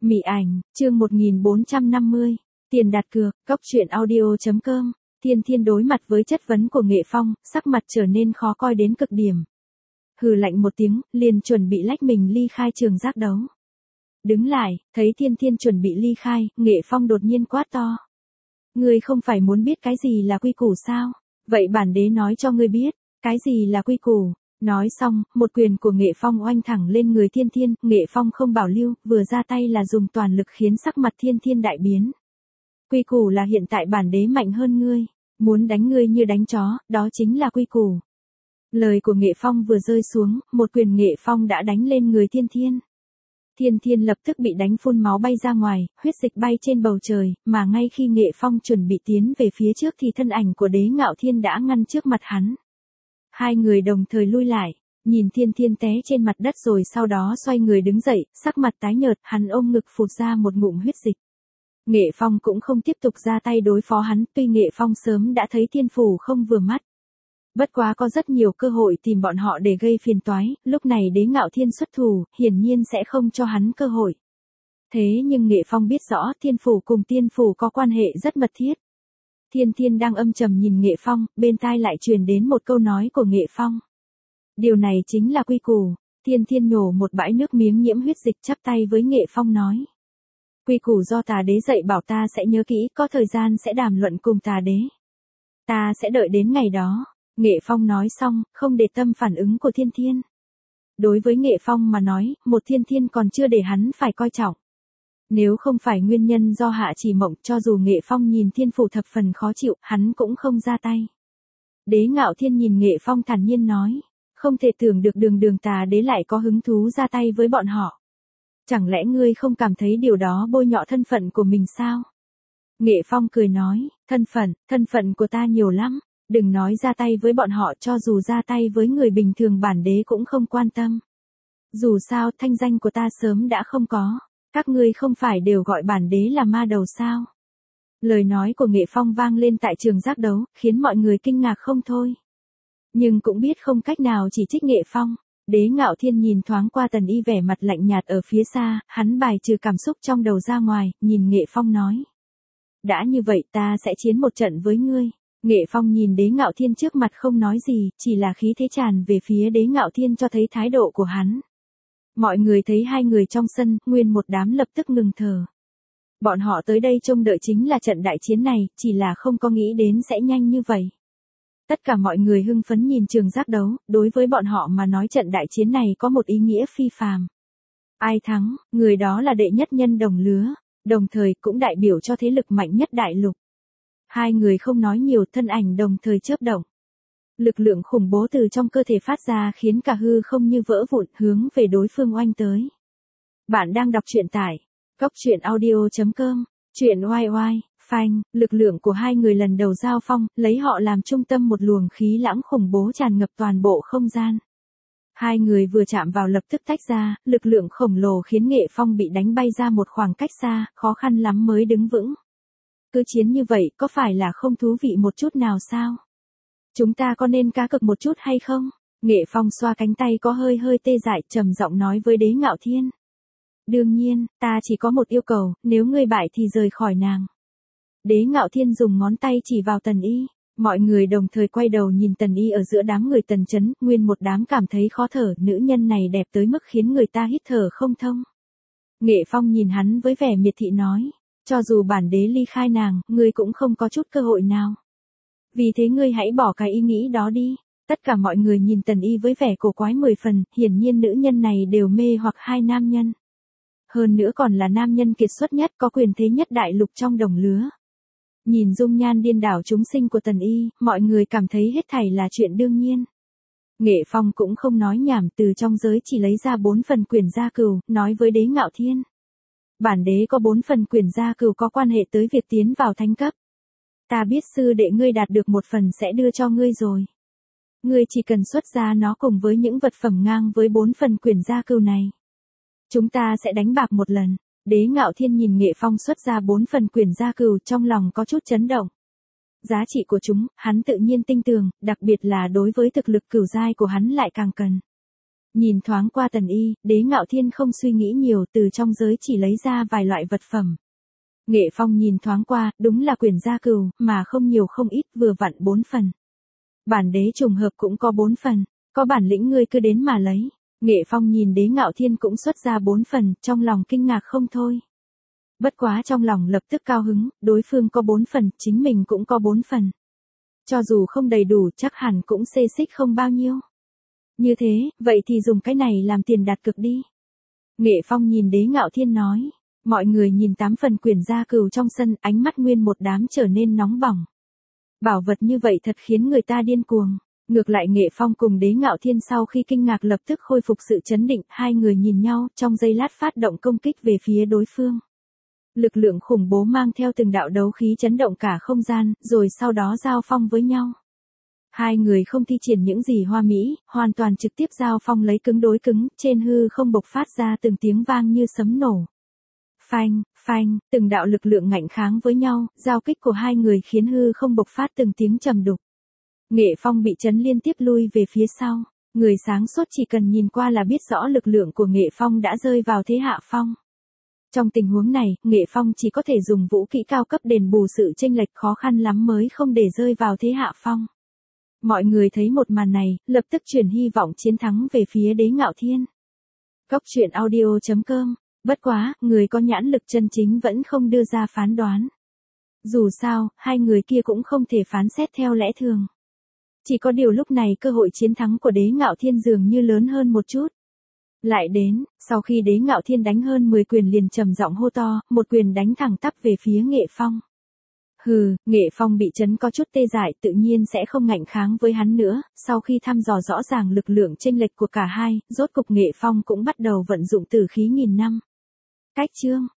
Mị ảnh, chương 1450, tiền đặt cược, cóc truyện audio.com. Thiên Thiên đối mặt với chất vấn của Nghệ Phong, sắc mặt trở nên khó coi đến cực điểm. Hừ lạnh một tiếng, liền chuẩn bị lách mình ly khai trường giác đấu. Đứng lại, thấy Thiên Thiên chuẩn bị ly khai, Nghệ Phong đột nhiên quát to. Ngươi không phải muốn biết cái gì là quy củ sao? Vậy bản đế nói cho ngươi biết, cái gì là quy củ. Nói xong, một quyền của Nghệ Phong oanh thẳng lên người Thiên Thiên, Nghệ Phong không bảo lưu, vừa ra tay là dùng toàn lực khiến sắc mặt Thiên Thiên đại biến. Quy củ là hiện tại bản đế mạnh hơn ngươi, muốn đánh ngươi như đánh chó, đó chính là quy củ. Lời của Nghệ Phong vừa rơi xuống, một quyền Nghệ Phong đã đánh lên người Thiên Thiên. Thiên Thiên lập tức bị đánh phun máu bay ra ngoài, huyết dịch bay trên bầu trời, mà ngay khi Nghệ Phong chuẩn bị tiến về phía trước thì thân ảnh của Đế Ngạo Thiên đã ngăn trước mặt hắn. Hai người đồng thời lui lại, nhìn Thiên Thiên té trên mặt đất rồi sau đó xoay người đứng dậy, sắc mặt tái nhợt, hắn ôm ngực phụt ra một ngụm huyết dịch. Nghệ Phong cũng không tiếp tục ra tay đối phó hắn, tuy Nghệ Phong sớm đã thấy Thiên Phủ không vừa mắt. Bất quá có rất nhiều cơ hội tìm bọn họ để gây phiền toái, lúc này Đế Ngạo Thiên xuất thủ, hiển nhiên sẽ không cho hắn cơ hội. Thế nhưng Nghệ Phong biết rõ Thiên Phủ cùng Tiên Phủ có quan hệ rất mật thiết. Thiên Thiên đang âm trầm nhìn Nghệ Phong, bên tai lại truyền đến một câu nói của Nghệ Phong. Điều này chính là quy củ. Thiên Thiên nhổ một bãi nước miếng nhiễm huyết dịch chắp tay với Nghệ Phong nói. Quy củ do tà đế dạy bảo ta sẽ nhớ kỹ, có thời gian sẽ đàm luận cùng tà đế. Ta sẽ đợi đến ngày đó. Nghệ Phong nói xong, không để tâm phản ứng của Thiên Thiên. Đối với Nghệ Phong mà nói, một Thiên Thiên còn chưa để hắn phải coi trọng. Nếu không phải nguyên nhân do Hạ Chỉ Mộng, cho dù Nghệ Phong nhìn Thiên Phủ thập phần khó chịu, hắn cũng không ra tay. Đế Ngạo Thiên nhìn Nghệ Phong thản nhiên nói, không thể tưởng được đường tà đế lại có hứng thú ra tay với bọn họ. Chẳng lẽ ngươi không cảm thấy điều đó bôi nhọ thân phận của mình sao? Nghệ Phong cười nói, thân phận của ta nhiều lắm, đừng nói ra tay với bọn họ, cho dù ra tay với người bình thường bản đế cũng không quan tâm. Dù sao thanh danh của ta sớm đã không có. Các ngươi không phải đều gọi bản đế là ma đầu sao? Lời nói của Nghệ Phong vang lên tại trường giác đấu, khiến mọi người kinh ngạc không thôi. Nhưng cũng biết không cách nào chỉ trích Nghệ Phong. Đế Ngạo Thiên nhìn thoáng qua Tần Y vẻ mặt lạnh nhạt ở phía xa, hắn bài trừ cảm xúc trong đầu ra ngoài, nhìn Nghệ Phong nói. Đã như vậy ta sẽ chiến một trận với ngươi. Nghệ Phong nhìn Đế Ngạo Thiên trước mặt không nói gì, chỉ là khí thế tràn về phía Đế Ngạo Thiên cho thấy thái độ của hắn. Mọi người thấy hai người trong sân, nguyên một đám lập tức ngừng thở. Bọn họ tới đây trông đợi chính là trận đại chiến này, chỉ là không có nghĩ đến sẽ nhanh như vậy. Tất cả mọi người hưng phấn nhìn trường giác đấu, đối với bọn họ mà nói trận đại chiến này có một ý nghĩa phi phàm. Ai thắng, người đó là đệ nhất nhân đồng lứa, đồng thời cũng đại biểu cho thế lực mạnh nhất đại lục. Hai người không nói nhiều, thân ảnh đồng thời chớp động. Lực lượng khủng bố từ trong cơ thể phát ra khiến cả hư không như vỡ vụn, hướng về đối phương oanh tới. Bạn đang đọc truyện tại cóc truyện audio.com, truyện oai oai, phanh, lực lượng của hai người lần đầu giao phong, lấy họ làm trung tâm một luồng khí lãng khủng bố tràn ngập toàn bộ không gian. Hai người vừa chạm vào lập tức tách ra, lực lượng khổng lồ khiến Nghệ Phong bị đánh bay ra một khoảng cách xa, khó khăn lắm mới đứng vững. Cứ chiến như vậy có phải là không thú vị một chút nào sao? Chúng ta có nên cá cược một chút hay không? Nghệ Phong xoa cánh tay có hơi tê dại, trầm giọng nói với Đế Ngạo Thiên. Đương nhiên, ta chỉ có một yêu cầu, nếu ngươi bại thì rời khỏi nàng. Đế Ngạo Thiên dùng ngón tay chỉ vào Tần Y. Mọi người đồng thời quay đầu nhìn Tần Y ở giữa đám người Tần Chấn, nguyên một đám cảm thấy khó thở, nữ nhân này đẹp tới mức khiến người ta hít thở không thông. Nghệ Phong nhìn hắn với vẻ miệt thị nói, cho dù bản đế ly khai nàng, ngươi cũng không có chút cơ hội nào. Vì thế ngươi hãy bỏ cái ý nghĩ đó đi. Tất cả mọi người nhìn Tần Y với vẻ cổ quái 10 phần, hiển nhiên nữ nhân này đều mê hoặc hai nam nhân. Hơn nữa còn là nam nhân kiệt xuất nhất, có quyền thế nhất đại lục trong đồng lứa. Nhìn dung nhan điên đảo chúng sinh của Tần Y, mọi người cảm thấy hết thảy là chuyện đương nhiên. Nghệ Phong cũng không nói nhảm, từ trong giới chỉ lấy ra 4 phần quyển gia cừu, nói với Đế Ngạo Thiên. Bản đế có 4 phần quyển gia cừu có quan hệ tới việc tiến vào thánh cấp. Ta biết sư đệ ngươi đạt được một phần sẽ đưa cho ngươi rồi. Ngươi chỉ cần xuất ra nó cùng với những vật phẩm ngang với 4 phần quyển gia cừu này. Chúng ta sẽ đánh bạc một lần. Đế Ngạo Thiên nhìn Nghệ Phong xuất ra 4 phần quyển gia cừu, trong lòng có chút chấn động. Giá trị của chúng, hắn tự nhiên tin tưởng, đặc biệt là đối với thực lực cửu giai của hắn lại càng cần. Nhìn thoáng qua Tần Y, Đế Ngạo Thiên không suy nghĩ nhiều, từ trong giới chỉ lấy ra vài loại vật phẩm. Nghệ Phong nhìn thoáng qua, đúng là quyển gia cừu, mà không nhiều không ít, vừa vặn 4 phần. Bản đế trùng hợp cũng có 4 phần, có bản lĩnh ngươi cứ đến mà lấy. Nghệ Phong nhìn Đế Ngạo Thiên cũng xuất ra 4 phần, trong lòng kinh ngạc không thôi. Bất quá trong lòng lập tức cao hứng, đối phương có 4 phần, chính mình cũng có 4 phần. Cho dù không đầy đủ, chắc hẳn cũng xê xích không bao nhiêu. Như thế, vậy thì dùng cái này làm tiền đặt cược đi. Nghệ Phong nhìn Đế Ngạo Thiên nói. Mọi người nhìn 8 phần quyển gia cừu trong sân, ánh mắt nguyên một đám trở nên nóng bỏng. Bảo vật như vậy thật khiến người ta điên cuồng. Ngược lại Nghệ Phong cùng Đế Ngạo Thiên sau khi kinh ngạc lập tức khôi phục sự chấn định, hai người nhìn nhau, trong giây lát phát động công kích về phía đối phương. Lực lượng khủng bố mang theo từng đạo đấu khí chấn động cả không gian, rồi sau đó giao phong với nhau. Hai người không thi triển những gì hoa mỹ, hoàn toàn trực tiếp giao phong lấy cứng đối cứng, trên hư không bộc phát ra từng tiếng vang như sấm nổ. Phanh, phanh, từng đạo lực lượng ngạnh kháng với nhau, giao kích của hai người khiến hư không bộc phát từng tiếng trầm đục. Nghệ Phong bị chấn liên tiếp lui về phía sau, người sáng suốt chỉ cần nhìn qua là biết rõ lực lượng của Nghệ Phong đã rơi vào thế hạ phong. Trong tình huống này, Nghệ Phong chỉ có thể dùng vũ kỹ cao cấp đền bù sự chênh lệch khó khăn lắm mới không để rơi vào thế hạ phong. Mọi người thấy một màn này, lập tức chuyển hy vọng chiến thắng về phía Đế Ngạo Thiên. Cốc truyện audio.com. Bất quá, người có nhãn lực chân chính vẫn không đưa ra phán đoán. Dù sao, hai người kia cũng không thể phán xét theo lẽ thường. Chỉ có điều lúc này cơ hội chiến thắng của Đế Ngạo Thiên dường như lớn hơn một chút. Lại đến, sau khi Đế Ngạo Thiên đánh hơn 10 quyền liền trầm giọng hô to, một quyền đánh thẳng tắp về phía Nghệ Phong. Hừ, Nghệ Phong bị chấn có chút tê dại, tự nhiên sẽ không ngạnh kháng với hắn nữa, sau khi thăm dò rõ ràng lực lượng chênh lệch của cả hai, rốt cục Nghệ Phong cũng bắt đầu vận dụng tử khí nghìn năm. Cách chương